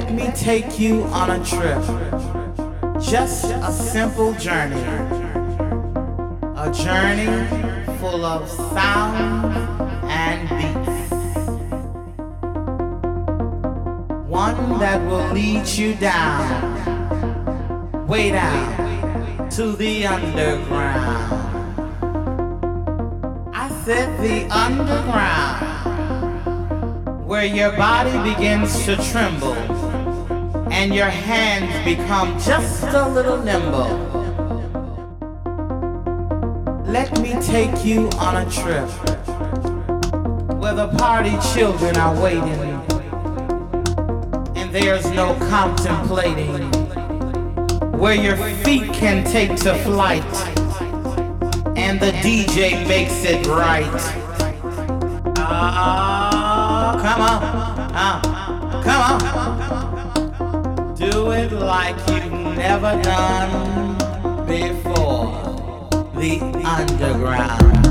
Let me take you on a trip. Just a simple journey. A journey full of sound and beats. One that will lead you down, way down to the underground. I said the underground, where your body begins to tremble and your hands become just a little nimble. Let me take you on a trip where the party children are waiting and there's no contemplating, where your feet can take to flight and the DJ makes it right. Come on, come on. Do it like you've never done before. The underground.